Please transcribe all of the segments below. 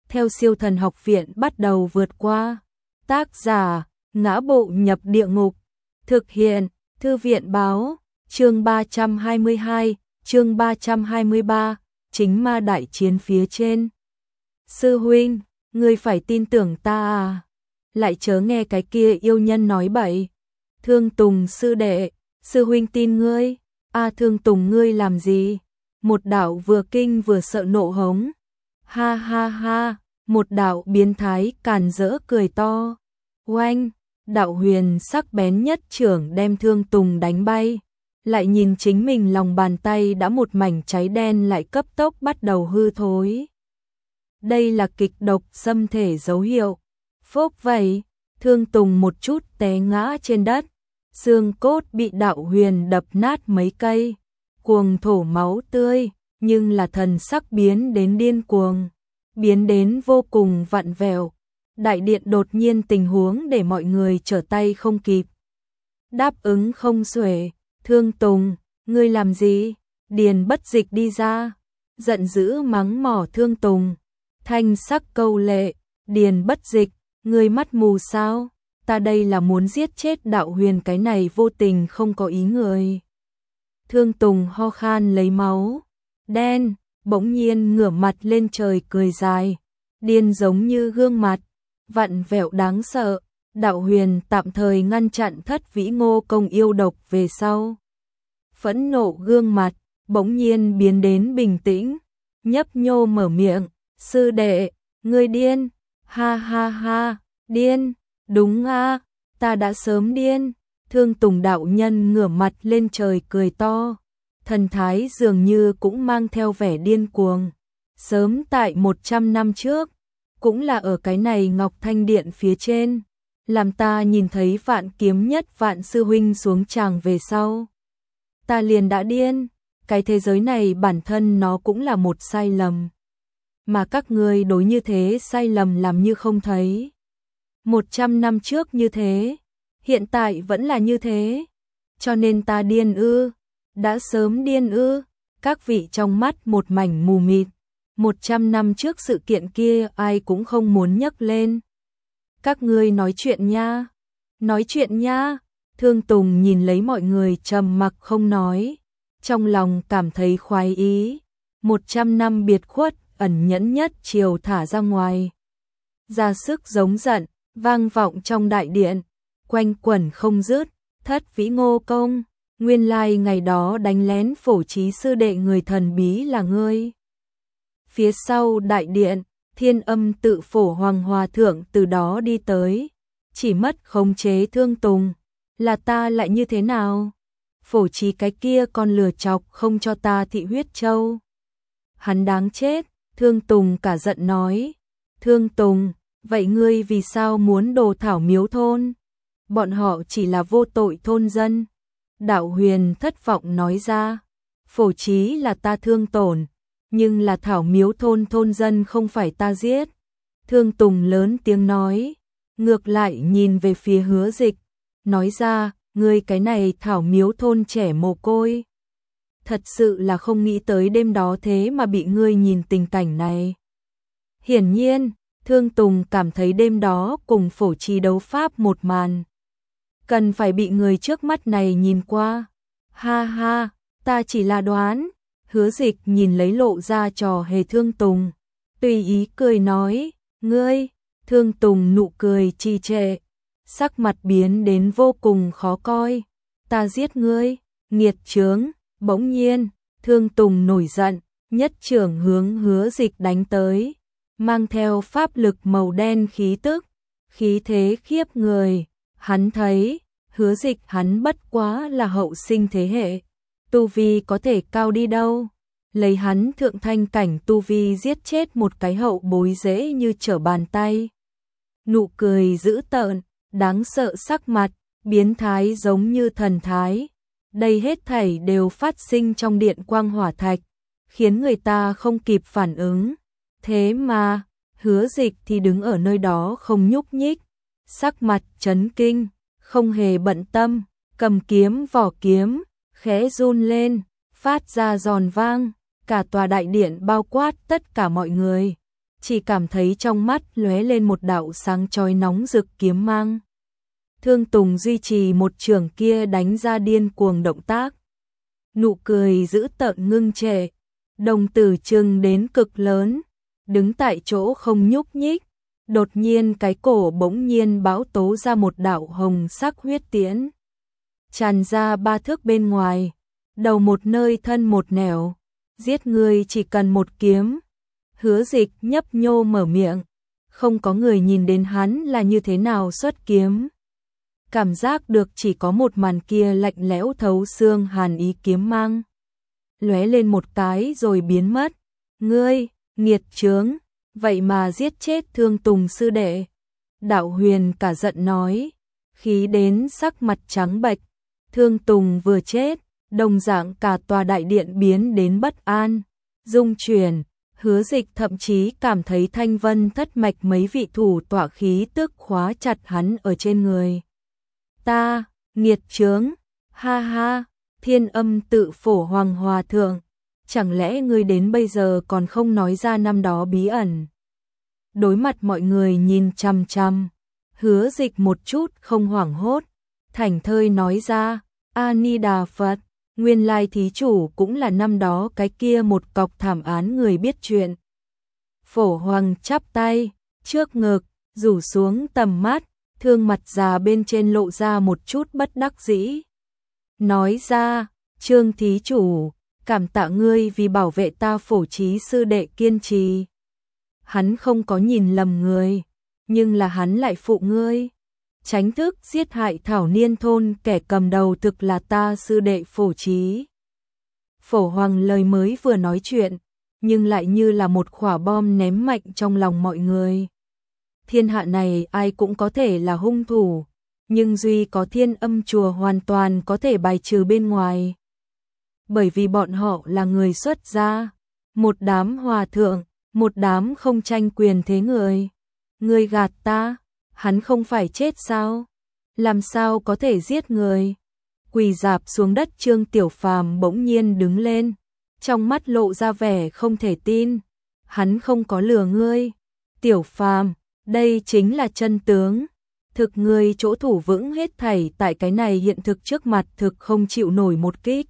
theo Siêu Thần Học Viện bắt đầu vượt qua. Tác giả: Ngã Bộ Nhập Địa Ngục. Thực hiện: Thư viện báo. Chương 322, chương 323, chính ma đại chiến phía trên. Sư huynh, ngươi phải tin tưởng ta à? Lại chớ nghe cái kia yêu nhân nói bậy. Thương Tùng sư đệ, sư huynh tin ngươi. Thương Tùng ngươi làm gì? Một đạo vừa kinh vừa sợ nộ hống. Ha ha ha, một đạo biến thái càn rỡ cười to. Oanh, đạo huyền sắc bén nhất chưởng đem Thương Tùng đánh bay. Lại nhìn chính mình lòng bàn tay đã một mảnh cháy đen lại cấp tốc bắt đầu hư thối. Đây là kịch độc xâm thể dấu hiệu. Phốc vậy, Thương Tùng một chút té ngã trên đất. Xương cốt bị đạo huyền đập nát mấy cây. Cuồng thổ máu tươi, nhưng là thần sắc biến đến điên cuồng. Biến đến vô cùng vặn vẹo. Đại điện đột nhiên tình huống để mọi người trở tay không kịp. Đáp ứng không xuể. Thương Tùng, ngươi làm gì? Điền Bất Dịch đi ra, giận dữ mắng mỏ Thương Tùng. Thanh sắc câu lệ, Điền Bất Dịch, ngươi mắt mù sao? Ta đây là muốn giết chết đạo huyền, cái này vô tình không có ý người. Thương Tùng ho khan lấy máu, đen, bỗng nhiên ngửa mặt lên trời cười dài, điên giống như gương mặt, vặn vẹo đáng sợ. Đạo huyền tạm thời ngăn chặn Thất Vĩ Ngô công yêu độc về sau. Phẫn nộ gương mặt, bỗng nhiên biến đến bình tĩnh, nhấp nhô mở miệng, sư đệ, ngươi điên, ha ha ha, điên, đúng a, ta đã sớm điên. Thương Tùng đạo nhân ngửa mặt lên trời cười to, thần thái dường như cũng mang theo vẻ điên cuồng. Sớm tại 100 năm trước, cũng là ở cái này Ngọc Thanh Điện phía trên. Làm ta nhìn thấy Vạn Kiếm Nhất Vạn sư huynh xuống tràng về sau, ta liền đã điên. Cái thế giới này bản thân nó cũng là một sai lầm, mà các ngươi đối như thế sai lầm làm như không thấy. 100 năm trước như thế, hiện tại vẫn là như thế, cho nên ta điên ư? Đã sớm điên ư? Các vị trong mắt một mảnh mù mịt. 100 năm trước sự kiện kia ai cũng không muốn nhắc lên. Các ngươi nói chuyện nha, nói chuyện nha. Thương Tùng nhìn lấy mọi người trầm mặc không nói, trong lòng cảm thấy khoái ý. 100 năm biệt khuất ẩn nhẫn nhất chiều thả ra ngoài, ra sức giống giận, vang vọng trong đại điện, quanh quẩn không dứt. Thất Vĩ Ngô công, nguyên lai ngày đó đánh lén Phổ Trí sư đệ người thần bí là ngươi. Phía sau đại điện, Thiên Âm Tự Phổ Hoàng Hòa Thượng từ đó đi tới, chỉ mất khống chế Thương Tùng. Là ta lại như thế nào? Phổ Trí cái kia còn lừa chọc không cho ta thị huyết châu. Hắn đáng chết. Thương Tùng cả giận nói. Thương Tùng, vậy ngươi vì sao muốn đồ Thảo Miếu thôn? Bọn họ chỉ là vô tội thôn dân. Đạo huyền thất vọng nói ra. Phổ Trí là ta thương tổn, nhưng là Thảo Miếu thôn thôn dân không phải ta giết. Thương Tùng lớn tiếng nói, ngược lại nhìn về phía Hứa Dịch, nói ra, ngươi cái này Thảo Miếu thôn trẻ mồ côi. Thật sự là không nghĩ tới đêm đó thế mà bị ngươi nhìn tình cảnh này. Hiển nhiên, Thương Tùng cảm thấy đêm đó cùng Phổ Trí đấu pháp một màn, cần phải bị người trước mắt này nhìn qua. Ha ha, ta chỉ là đoán. Hứa Dịch nhìn lấy lộ ra trò hề Thương Tùng, tùy ý cười nói, ngươi. Thương Tùng nụ cười trì trệ, sắc mặt biến đến vô cùng khó coi. Ta giết ngươi, nghiệt chướng. Bỗng nhiên, Thương Tùng nổi giận, nhất chưởng hướng Hứa Dịch đánh tới, mang theo pháp lực màu đen khí tức, khí thế khiếp người. Hắn thấy, Hứa Dịch hắn bất quá là hậu sinh thế hệ, tu vi có thể cao đi đâu. Lấy hắn thượng thanh cảnh tu vi giết chết một cái hậu bối dễ như trở bàn tay. Nụ cười dữ tợn, đáng sợ, sắc mặt biến thái giống như thần thái. Đây hết thảy đều phát sinh trong điện quang hỏa thạch, khiến người ta không kịp phản ứng. Thế mà, Hứa Dịch thì đứng ở nơi đó không nhúc nhích, sắc mặt chấn kinh, không hề bận tâm, cầm kiếm vỏ kiếm, khẽ run lên, phát ra giòn vang, cả tòa đại điện bao quát tất cả mọi người, chỉ cảm thấy trong mắt lóe lên một đạo sáng chói nóng rực kiếm mang. Thương Tùng duy trì một chưởng kia đánh ra điên cuồng động tác. Nụ cười dữ tợn ngưng trệ, đồng tử trừng đến cực lớn, đứng tại chỗ không nhúc nhích. Đột nhiên cái cổ bỗng nhiên bão tố ra một đạo hồng sắc huyết tiễn, tràn ra 3 thước bên ngoài, đầu một nơi thân một nẻo, giết người chỉ cần một kiếm. Hứa Dịch nhấp nhô mở miệng, không có người nhìn đến hắn là như thế nào xuất kiếm. Cảm giác được chỉ có một màn kia lạnh lẽo thấu xương hàn ý kiếm mang. Lóe lên một cái rồi biến mất. Ngươi, nghiệt chướng, vậy mà giết chết Thương Tùng sư đệ. Đạo Huyền cả giận nói, khí đến sắc mặt trắng bệch. Thương Tùng vừa chết, đồng dạng cả tòa đại điện biến đến bất an, rung chuyển. Hứa Dịch thậm chí cảm thấy Thanh Vân thất mạch mấy vị thủ tọa khí tức khóa chặt hắn ở trên người. Ta, nghiệt chướng, ha ha, Thiên Âm Tự Phổ Hoàng Hòa Thượng, chẳng lẽ ngươi đến bây giờ còn không nói ra năm đó bí ẩn? Đối mặt mọi người nhìn chằm chằm, Hứa Dịch một chút không hoảng hốt, thảnh thơi nói ra, A Ni Đà Phật, nguyên lai thí chủ cũng là năm đó cái kia một cọc thảm án người biết chuyện. Phổ Hoàng chắp tay, trước ngực, rủ xuống tầm mắt, thương mặt già bên trên lộ ra một chút bất đắc dĩ. Nói ra, Trương thí chủ, cảm tạ ngươi vì bảo vệ ta Phổ Chí sư đệ kiên trì. Hắn không có nhìn lầm người, nhưng là hắn lại phụ ngươi. Tránh thức giết hại Thảo Niên thôn kẻ cầm đầu thực là ta sư đệ Phổ Chí. Phổ Hoàng lời mới vừa nói chuyện, nhưng lại như là một quả bom ném mạnh trong lòng mọi người. Thiên hạ này ai cũng có thể là hung thủ, nhưng duy có Thiên Âm chùa hoàn toàn có thể bài trừ bên ngoài. Bởi vì bọn họ là người xuất gia, một đám hòa thượng, một đám không tranh quyền thế người. Người gạt ta, hắn không phải chết sao? Làm sao có thể giết người? Quỳ rạp xuống đất Trương Tiểu Phàm bỗng nhiên đứng lên, trong mắt lộ ra vẻ không thể tin. Hắn không có lừa ngươi. Tiểu Phàm, đây chính là chân tướng. Thực ngươi chỗ thủ vững hết thảy tại cái này hiện thực trước mặt thực không chịu nổi một kích.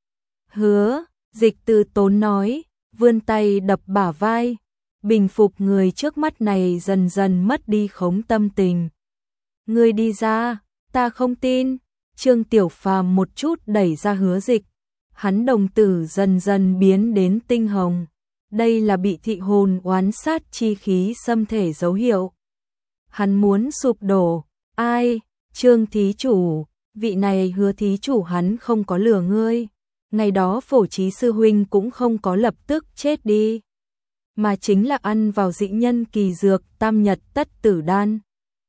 Hứa, Dịch từ tốn nói, vươn tay đập bả vai, bình phục người trước mắt này dần dần mất đi khống tâm tình. Ngươi đi ra, ta không tin. Trương Tiểu Phàm một chút đẩy ra Hứa Dịch, hắn đồng tử dần dần biến đến tinh hồng. Đây là bị thị hồn oán sát chi khí xâm thể dấu hiệu. Hắn muốn sụp đổ. Ai? Trương thí chủ, vị này Hứa thí chủ hắn không có lừa ngươi. Ngày đó Phổ Chí sư huynh cũng không có lập tức chết đi, mà chính là ăn vào dị nhân kỳ dược Tam Nhật Tất Tử Đan.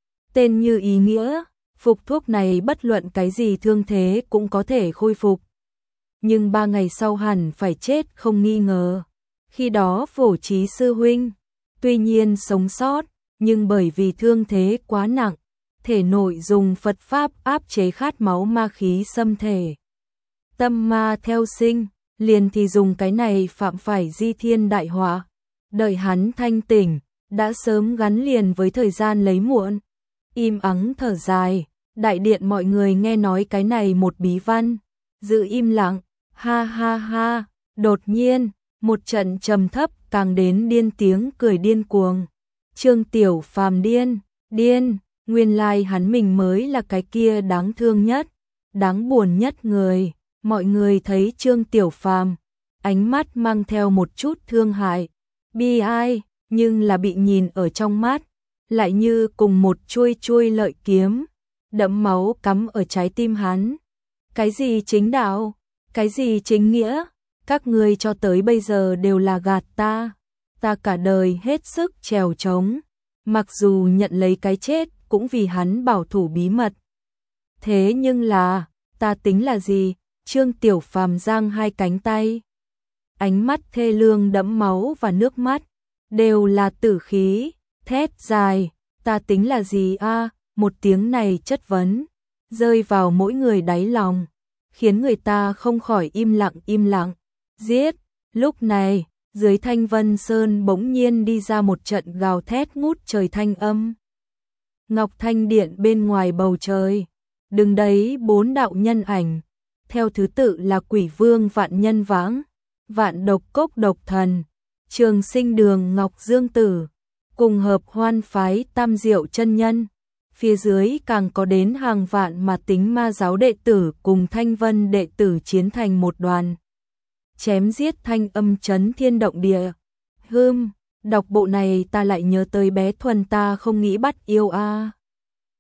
Tên như ý nghĩa, phục thuốc này bất luận cái gì thương thế cũng có thể khôi phục. Nhưng 3 ngày sau hẳn phải chết không nghi ngờ. Khi đó Phổ Chí sư huynh, tuy nhiên sống sót, nhưng bởi vì thương thế quá nặng, thể nội dùng Phật Pháp áp chế khát máu ma khí xâm thể. Tâm ma theo sinh, liền thì dùng cái này phạm phải di thiên đại họa. Đợi hắn thanh tỉnh, đã sớm gắn liền với thời gian lấy muộn. Im ắng thở dài, đại điện mọi người nghe nói cái này một bí văn, giữ im lặng, ha ha ha. Đột nhiên, một trận trầm thấp càng đến điên tiếng cười điên cuồng. Trương Tiểu Phàm điên, nguyên lai hắn mình mới là cái kia đáng thương nhất, đáng buồn nhất người. Mọi người thấy Trương Tiểu Phàm, ánh mắt mang theo một chút thương hại, bi ai, nhưng là bị nhìn ở trong mắt, lại như cùng một chuôi lợi kiếm, đẫm máu cắm ở trái tim hắn. Cái gì chính đạo, cái gì chính nghĩa, các ngươi cho tới bây giờ đều là gạt ta. Ta cả đời hết sức trèo trống, mặc dù nhận lấy cái chết cũng vì hắn bảo thủ bí mật. Thế nhưng là, ta tính là gì? Trương Tiểu Phàm giang hai cánh tay, ánh mắt thê lương đẫm máu và nước mắt, đều là tử khí, thét dài, ta tính là gì a? Một tiếng này chất vấn, rơi vào mỗi người đáy lòng, khiến người ta không khỏi im lặng. Giết, lúc này, Dưới Thanh Vân Sơn bỗng nhiên đi ra một trận gào thét ngút trời thanh âm. Ngọc Thanh Điện bên ngoài bầu trời, đứng đấy 4 đạo nhân ảnh, theo thứ tự là Quỷ Vương Vạn Nhân Vãng, Vạn Độc Cốc Độc Thần, Trường Sinh Đường Ngọc Dương Tử, cùng hợp Hoan phái Tam Diệu chân nhân. Phía dưới càng có đến hàng vạn mà tính ma giáo đệ tử cùng Thanh Vân đệ tử chiến thành một đoàn. Chém giết thanh âm chấn thiên động địa. Đọc bộ này ta lại nhớ tới bé Thuần ta không nghĩ bắt yêu a.